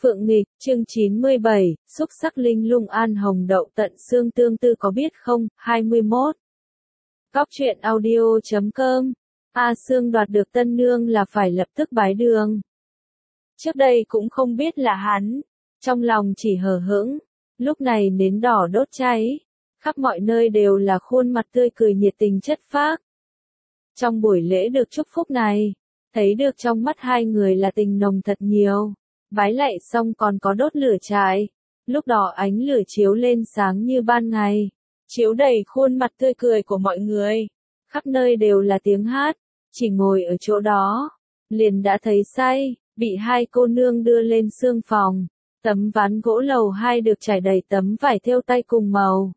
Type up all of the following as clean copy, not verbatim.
Phượng nghịch, chương 97, xúc sắc linh lung an hồng đậu tận xương tương tư có biết không, 21. Góc truyện audio.com. A Sương đoạt được tân nương là phải lập tức bái đường. Trước đây cũng không biết là hắn, trong lòng chỉ hờ hững, lúc này nến đỏ đốt cháy, khắp mọi nơi đều là khuôn mặt tươi cười nhiệt tình chất phác. Trong buổi lễ được chúc phúc này, thấy được trong mắt hai người là tình nồng thật nhiều. Bái lạy xong còn có đốt lửa trại, lúc đó ánh lửa chiếu lên sáng như ban ngày, chiếu đầy khuôn mặt tươi cười của mọi người, khắp nơi đều là tiếng hát, chỉ ngồi ở chỗ đó, liền đã thấy say, bị hai cô nương đưa lên xương phòng, tấm ván gỗ lầu 2 được trải đầy tấm vải thêu tay cùng màu.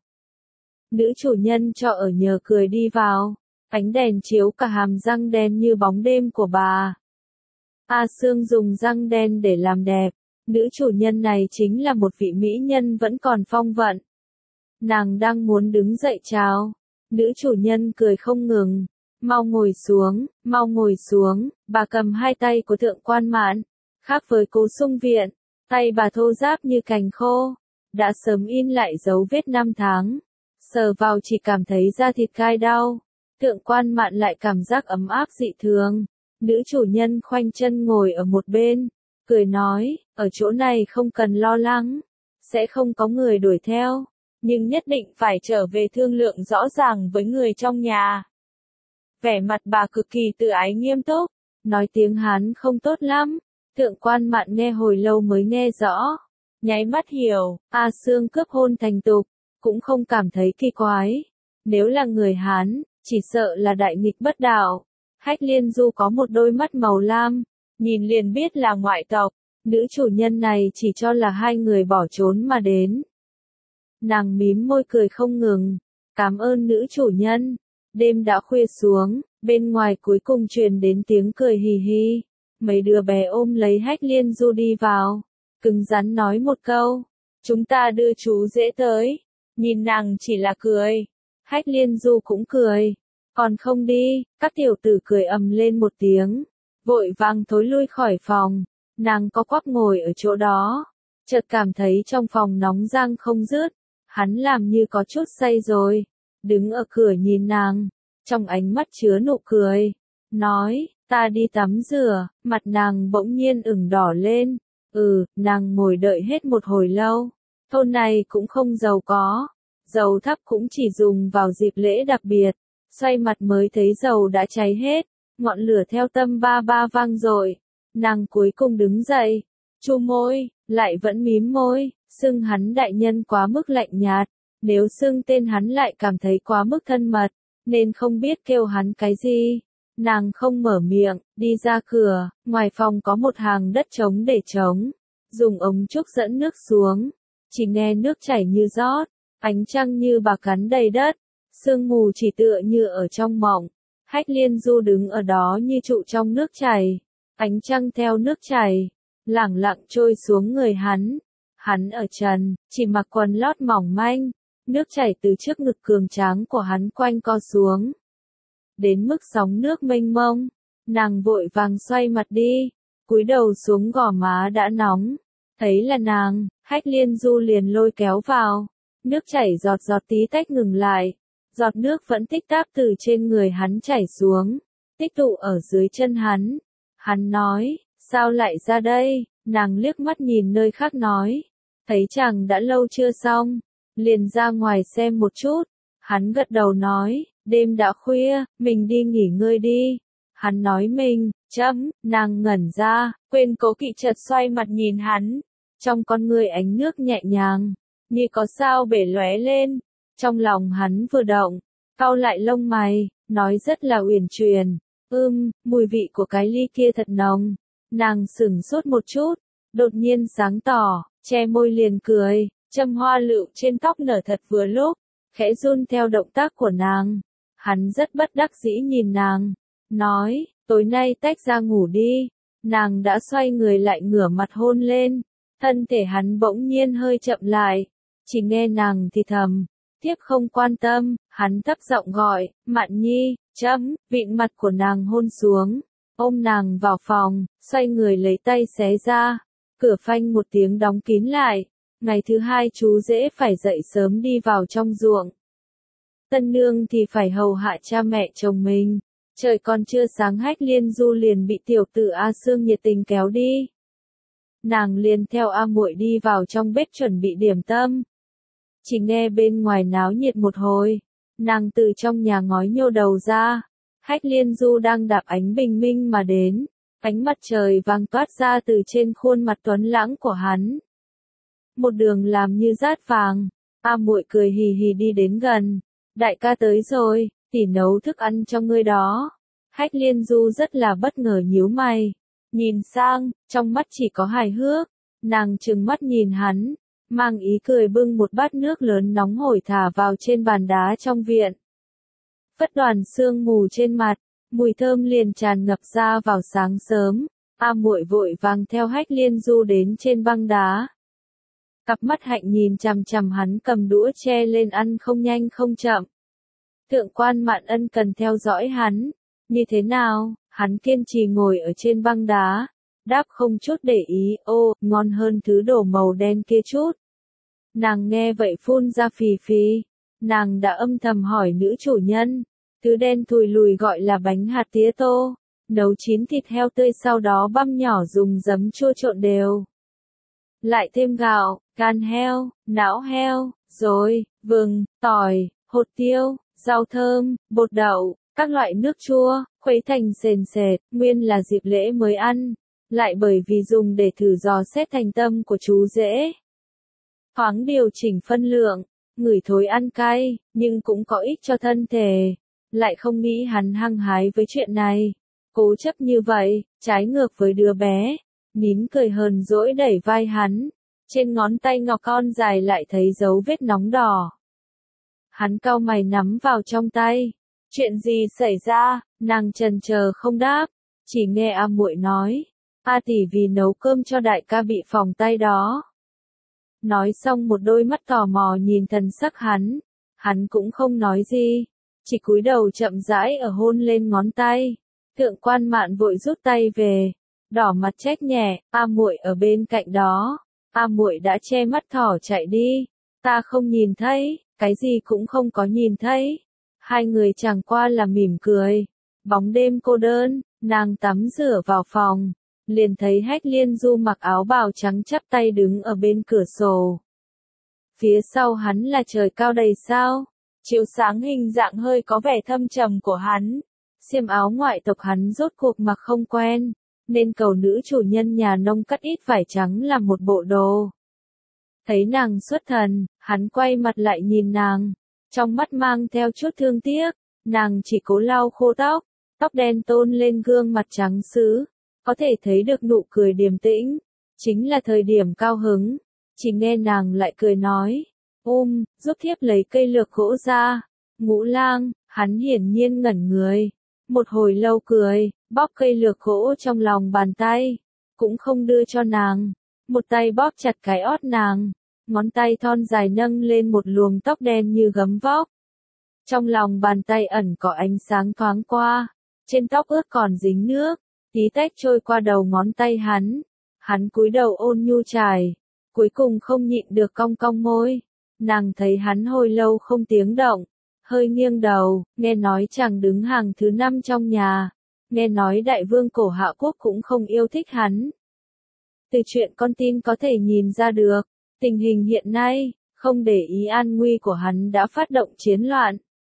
Nữ chủ nhân cho ở nhờ cười đi vào, ánh đèn chiếu cả hàm răng đen như bóng đêm của bà. A Sương dùng răng đen để làm đẹp, nữ chủ nhân này chính là một vị mỹ nhân vẫn còn phong vận. Nàng đang muốn đứng dậy chào, nữ chủ nhân cười không ngừng, mau ngồi xuống, bà cầm hai tay của Thượng Quan Mạn, khác với Cố Sung Viện, tay bà thô ráp như cành khô, đã sớm in lại dấu vết năm tháng, sờ vào chỉ cảm thấy da thịt gai đau, Thượng Quan Mạn lại cảm giác ấm áp dị thường. Nữ chủ nhân khoanh chân ngồi ở một bên, cười nói, ở chỗ này không cần lo lắng, sẽ không có người đuổi theo, nhưng nhất định phải trở về thương lượng rõ ràng với người trong nhà. Vẻ mặt bà cực kỳ tự ái nghiêm túc, nói tiếng Hán không tốt lắm, Thượng Quan Mạn nghe hồi lâu mới nghe rõ, nháy mắt hiểu, A Sương cướp hôn thành tục, cũng không cảm thấy kỳ quái, nếu là người Hán, chỉ sợ là đại nghịch bất đạo. Hách Liên Du có một đôi mắt màu lam, nhìn liền biết là ngoại tộc, nữ chủ nhân này chỉ cho là hai người bỏ trốn mà đến. Nàng mím môi cười không ngừng, cảm ơn nữ chủ nhân, đêm đã khuya xuống, bên ngoài cuối cùng truyền đến tiếng cười hì hì, mấy đứa bé ôm lấy Hách Liên Du đi vào, cứng rắn nói một câu, chúng ta đưa chú dễ tới, nhìn nàng chỉ là cười, Hách Liên Du cũng cười. Còn không đi, các tiểu tử cười ầm lên một tiếng, vội vàng thối lui khỏi phòng, nàng có quắp ngồi ở chỗ đó, chợt cảm thấy trong phòng nóng rang không dứt, hắn làm như có chút say rồi, đứng ở cửa nhìn nàng, trong ánh mắt chứa nụ cười, nói, ta đi tắm rửa, mặt nàng bỗng nhiên ửng đỏ lên, nàng ngồi đợi hết một hồi lâu, thôn này cũng không giàu có, dầu thắp cũng chỉ dùng vào dịp lễ đặc biệt. Xoay mặt mới thấy dầu đã cháy hết, ngọn lửa theo tâm ba ba vang dội, nàng cuối cùng đứng dậy, chu môi, lại vẫn mím môi, xưng hắn đại nhân quá mức lạnh nhạt, nếu xưng tên hắn lại cảm thấy quá mức thân mật, nên không biết kêu hắn cái gì. Nàng không mở miệng, đi ra cửa, ngoài phòng có một hàng đất trống để trống, dùng ống trúc dẫn nước xuống, chỉ nghe nước chảy như rót, ánh trăng như bạc gắn đầy đất. Sương mù chỉ tựa như ở trong mộng, Hách Liên Du đứng ở đó như trụ trong nước chảy, ánh trăng theo nước chảy, lẳng lặng trôi xuống người hắn ở trần, chỉ mặc quần lót mỏng manh, nước chảy từ trước ngực cường tráng của hắn quanh co xuống, đến mức sóng nước mênh mông, nàng vội vàng xoay mặt đi, cúi đầu xuống gò má đã nóng, thấy là nàng, Hách Liên Du liền lôi kéo vào, nước chảy giọt giọt tí tách ngừng lại. Giọt nước vẫn tích tắc từ trên người hắn chảy xuống, tích tụ ở dưới chân hắn. Hắn nói, sao lại ra đây? Nàng liếc mắt nhìn nơi khác nói, thấy chàng đã lâu chưa xong, liền ra ngoài xem một chút. Hắn gật đầu nói, đêm đã khuya, mình đi nghỉ ngơi đi. Hắn nói mình, nàng ngẩn ra, quên cố kỵ chợt xoay mặt nhìn hắn. Trong con người ánh nước nhẹ nhàng, như có sao bể lóe lên. Trong lòng hắn vừa động, cau lại lông mày, nói rất là uyển chuyển, mùi vị của cái ly kia thật nồng. Nàng sửng sốt một chút, đột nhiên sáng tỏ, che môi liền cười, châm hoa lựu trên tóc nở thật vừa lúc, khẽ run theo động tác của nàng. Hắn rất bất đắc dĩ nhìn nàng, nói, tối nay tách ra ngủ đi. Nàng đã xoay người lại ngửa mặt hôn lên, thân thể hắn bỗng nhiên hơi chậm lại, chỉ nghe nàng thì thầm. Tiếp không quan tâm, hắn thấp giọng gọi, Mạn Nhi, vịn mặt của nàng hôn xuống, ôm nàng vào phòng, xoay người lấy tay xé ra, Cửa phanh một tiếng đóng kín lại. Ngày thứ hai chú rể phải dậy sớm đi vào trong ruộng. Tân nương thì phải hầu hạ cha mẹ chồng mình. Trời còn chưa sáng Hách Liên Du liền bị tiểu tử A Sương nhiệt tình kéo đi. Nàng liền theo A Muội đi vào trong bếp chuẩn bị điểm tâm. Chỉ nghe bên ngoài náo nhiệt một hồi, nàng từ trong nhà ngói nhô đầu ra. Hách Liên Du đang đạp ánh bình minh mà đến, ánh mặt trời vàng toát ra từ trên khuôn mặt tuấn lãng của hắn. Một đường làm như dát vàng. A Muội cười hì hì đi đến gần. Đại ca tới rồi, tỷ nấu thức ăn cho ngươi đó. Hách Liên Du rất là bất ngờ nhíu mày. Nhìn sang, trong mắt chỉ có hài hước. Nàng trừng mắt nhìn hắn, mang ý cười bưng một bát nước lớn nóng hổi thả vào trên bàn đá trong viện. Phất đoàn sương mù trên mặt, mùi thơm liền tràn ngập ra vào sáng sớm. A Muội vội vàng theo Hách Liên Du đến trên băng đá. Cặp mắt hạnh nhìn chằm chằm hắn cầm đũa che lên ăn không nhanh không chậm. Thượng quan Mạn Ân cần theo dõi hắn. Như thế nào? Hắn kiên trì ngồi ở trên băng đá. Đáp không chút để ý, ô, ngon hơn thứ đổ màu đen kia chút. Nàng nghe vậy phun ra phì phì. Nàng đã âm thầm hỏi nữ chủ nhân. Thứ đen thùi lùi gọi là bánh hạt tía tô. Nấu chín thịt heo tươi sau đó băm nhỏ dùng giấm chua trộn đều. Lại thêm gạo, gan heo, não heo, rồi, vừng, tỏi, hột tiêu, rau thơm, bột đậu, các loại nước chua, khuấy thành sền sệt, nguyên là dịp lễ mới ăn. Lại bởi vì dùng để thử dò xét thành tâm của chú rể. Thoáng điều chỉnh phân lượng, ngửi thối ăn cay, nhưng cũng có ích cho thân thể. Lại không nghĩ hắn hăng hái với chuyện này. Cố chấp như vậy, trái ngược với đứa bé. Nín cười hờn dỗi đẩy vai hắn. Trên ngón tay ngọc con dài lại thấy dấu vết nóng đỏ. Hắn cau mày nắm vào trong tay. Chuyện gì xảy ra? Nàng chần chờ không đáp. Chỉ nghe A Muội nói. A tỷ vì nấu cơm cho đại ca bị phỏng tay đó. Nói xong một đôi mắt tò mò nhìn thần sắc hắn. Hắn cũng không nói gì. Chỉ cúi đầu chậm rãi ở hôn lên ngón tay. Thượng quan Mạn vội rút tay về. Đỏ mặt trách nhẹ, A Muội ở bên cạnh đó. A Muội đã che mắt thỏ chạy đi. Ta không nhìn thấy, cái gì cũng không có nhìn thấy. Hai người chẳng qua là mỉm cười. Bóng đêm cô đơn, nàng tắm rửa vào phòng. Liền thấy Hách Liên Du mặc áo bào trắng chắp tay đứng ở bên cửa sổ. Phía sau hắn là trời cao đầy sao. Chiếu sáng hình dạng hơi có vẻ thâm trầm của hắn. Xiêm áo ngoại tộc hắn rốt cuộc mặc không quen. Nên cầu nữ chủ nhân nhà nông cắt ít vải trắng làm một bộ đồ. Thấy nàng xuất thần, hắn quay mặt lại nhìn nàng. Trong mắt mang theo chút thương tiếc. Nàng chỉ cố lau khô tóc. Tóc đen tôn lên gương mặt trắng sứ. Có thể thấy được nụ cười điềm tĩnh. Chính là thời điểm cao hứng. Chỉ nghe nàng lại cười nói. Giúp thiếp lấy cây lược gỗ ra. Ngũ lang, hắn hiển nhiên ngẩn người. Một hồi lâu cười, bóp cây lược gỗ trong lòng bàn tay. Cũng không đưa cho nàng. Một tay bóp chặt cái ót nàng. Ngón tay thon dài nâng lên một luồng tóc đen như gấm vóc. Trong lòng bàn tay ẩn có ánh sáng thoáng qua. Trên tóc ướt còn dính nước. Tí tách trôi qua đầu ngón tay hắn. Hắn cúi đầu ôn nhu trải. Cuối cùng không nhịn được cong cong môi. Nàng thấy hắn hồi lâu không tiếng động. Hơi nghiêng đầu, nghe nói chàng đứng hàng thứ 5 trong nhà. Nghe nói đại vương cổ Hạ Quốc cũng không yêu thích hắn. Từ chuyện con tin có thể nhìn ra được. Tình hình hiện nay, không để ý an nguy của hắn đã phát động chiến loạn.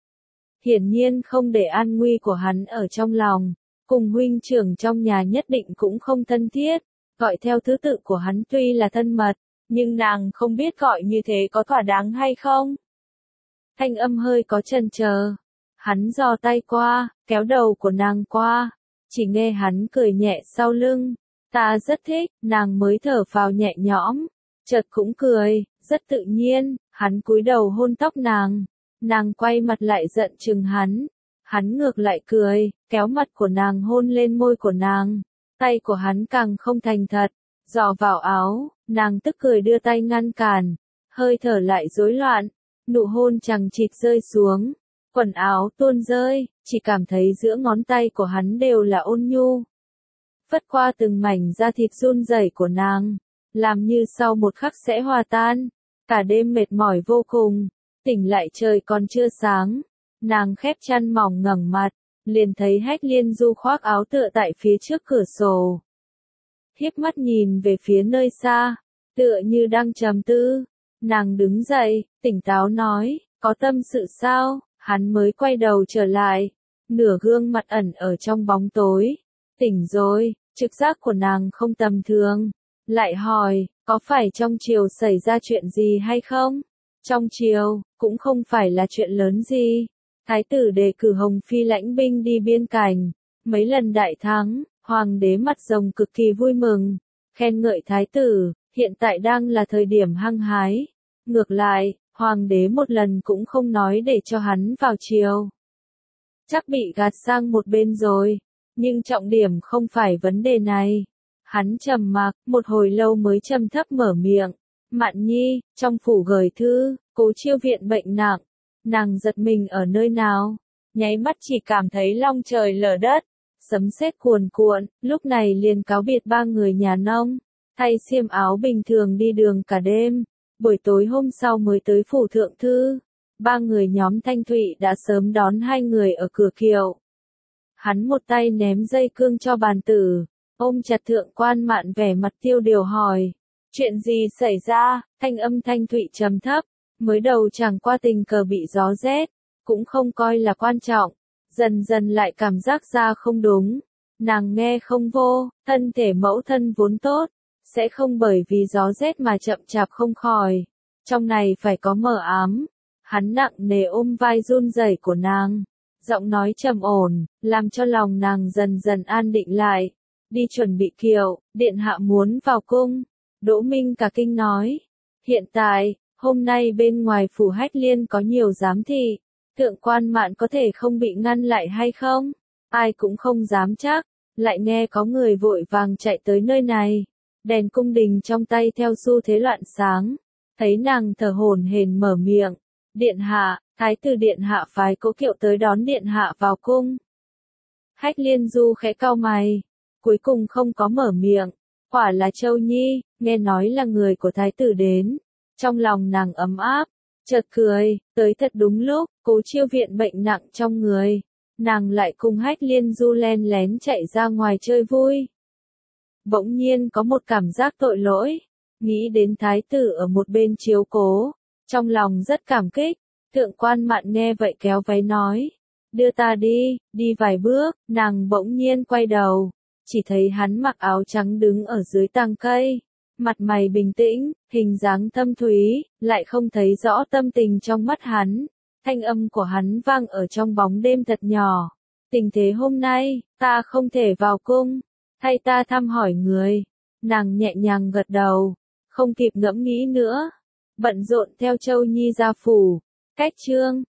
Hiển nhiên không để an nguy của hắn ở trong lòng. Cùng huynh trưởng trong nhà nhất định cũng không thân thiết. Gọi theo thứ tự của hắn tuy là thân mật. Nhưng nàng không biết gọi như thế có thỏa đáng hay không. Thanh âm hơi có chần chờ. Hắn giơ tay qua, kéo đầu của nàng qua. Chỉ nghe hắn cười nhẹ sau lưng. Ta rất thích, nàng mới thở phào nhẹ nhõm. Chợt cũng cười, rất tự nhiên. Hắn cúi đầu hôn tóc nàng. Nàng quay mặt lại giận chừng hắn. Hắn ngược lại cười, kéo mặt của nàng hôn lên môi của nàng. Tay của hắn càng không thành thật. Dò vào áo, nàng tức cười đưa tay ngăn cản. Hơi thở lại rối loạn. Nụ hôn chằng chịt rơi xuống. Quần áo tuôn rơi, chỉ cảm thấy giữa ngón tay của hắn đều là ôn nhu. Phất qua từng mảnh da thịt run rẩy của nàng. làm như sau một khắc sẽ hòa tan. Cả đêm mệt mỏi vô cùng, tỉnh lại trời còn chưa sáng, nàng khép chăn mỏng ngẩng mặt, liền thấy Hách Liên Du khoác áo tựa tại phía trước cửa sổ. Hiếp mắt nhìn về phía nơi xa, tựa như đang trầm tư. Nàng đứng dậy, tỉnh táo nói, có tâm sự sao? Hắn mới quay đầu trở lại, nửa gương mặt ẩn ở trong bóng tối. Tỉnh rồi, trực giác của nàng không tầm thường. Lại hỏi, có phải trong triều xảy ra chuyện gì hay không? Trong triều, cũng không phải là chuyện lớn gì. Thái tử đề cử Hồng Phi lãnh binh đi biên cảnh, mấy lần đại thắng, hoàng đế mặt rồng cực kỳ vui mừng, khen ngợi thái tử, hiện tại đang là thời điểm hăng hái. Ngược lại, hoàng đế một lần cũng không nói để cho hắn vào triều. Chắc bị gạt sang một bên rồi, nhưng trọng điểm không phải vấn đề này. Hắn trầm mặc, một hồi lâu mới trầm thấp mở miệng. Mạn Nhi, trong phủ gửi thư, Cố Chiêu viện bệnh nặng. Nàng giật mình ở nơi nào? Nháy mắt chỉ cảm thấy long trời lở đất, sấm sét cuồn cuộn, lúc này liền cáo biệt ba người nhà nông, thay xiêm áo bình thường đi đường cả đêm. Buổi tối hôm sau mới tới phủ thượng thư. Ba người nhóm Thanh Thụy đã sớm đón hai người ở cửa kiệu. Hắn một tay ném dây cương cho bàn tử, ôm chặt Thượng Quan Mạn vẻ mặt tiêu điều hỏi. Chuyện gì xảy ra? Thanh âm Thanh Thụy trầm thấp. Mới đầu chẳng qua tình cờ bị gió rét, cũng không coi là quan trọng. Dần dần lại cảm giác ra không đúng. Nàng nghe không vô, thân thể mẫu thân vốn tốt, sẽ không bởi vì gió rét mà chậm chạp không khỏi. Trong này phải có mờ ám. Hắn nặng nề ôm vai run rẩy của nàng, giọng nói trầm ổn, làm cho lòng nàng dần dần an định lại. Đi chuẩn bị kiệu, điện hạ muốn vào cung. Đỗ Minh cả kinh nói. Hiện tại, hôm nay bên ngoài phủ Hách Liên có nhiều giám thị. Thượng Quan Mạn có thể không bị ngăn lại hay không? Ai cũng không dám chắc. Lại nghe có người vội vàng chạy tới nơi này. Đèn cung đình trong tay theo xu thế loạn sáng. Thấy nàng thở hổn hển mở miệng. Điện hạ, thái tử điện hạ phái Cố Kiệu tới đón điện hạ vào cung. Hách Liên Du khẽ cau mày, cuối cùng không có mở miệng. Quả là Châu Nhi, nghe nói là người của thái tử đến. Trong lòng nàng ấm áp, chợt cười, tới thật đúng lúc, Cố Chiêu viện bệnh nặng trong người. Nàng lại cùng Hách Liên Du len lén chạy ra ngoài chơi vui. Bỗng nhiên có một cảm giác tội lỗi, nghĩ đến thái tử ở một bên chiếu cố, trong lòng rất cảm kích. Thượng Quan Mạn nghe vậy kéo váy nói, đưa ta đi. Đi vài bước, nàng bỗng nhiên quay đầu, chỉ thấy hắn mặc áo trắng đứng ở dưới tàng cây, mặt mày bình tĩnh, hình dáng thâm thúy, lại không thấy rõ tâm tình trong mắt hắn. Thanh âm của hắn vang ở trong bóng đêm thật nhỏ. Tình thế hôm nay, ta không thể vào cung, thay ta thăm hỏi người. Nàng nhẹ nhàng gật đầu, không kịp ngẫm nghĩ nữa, bận rộn theo Châu Nhi ra phủ. Cách chương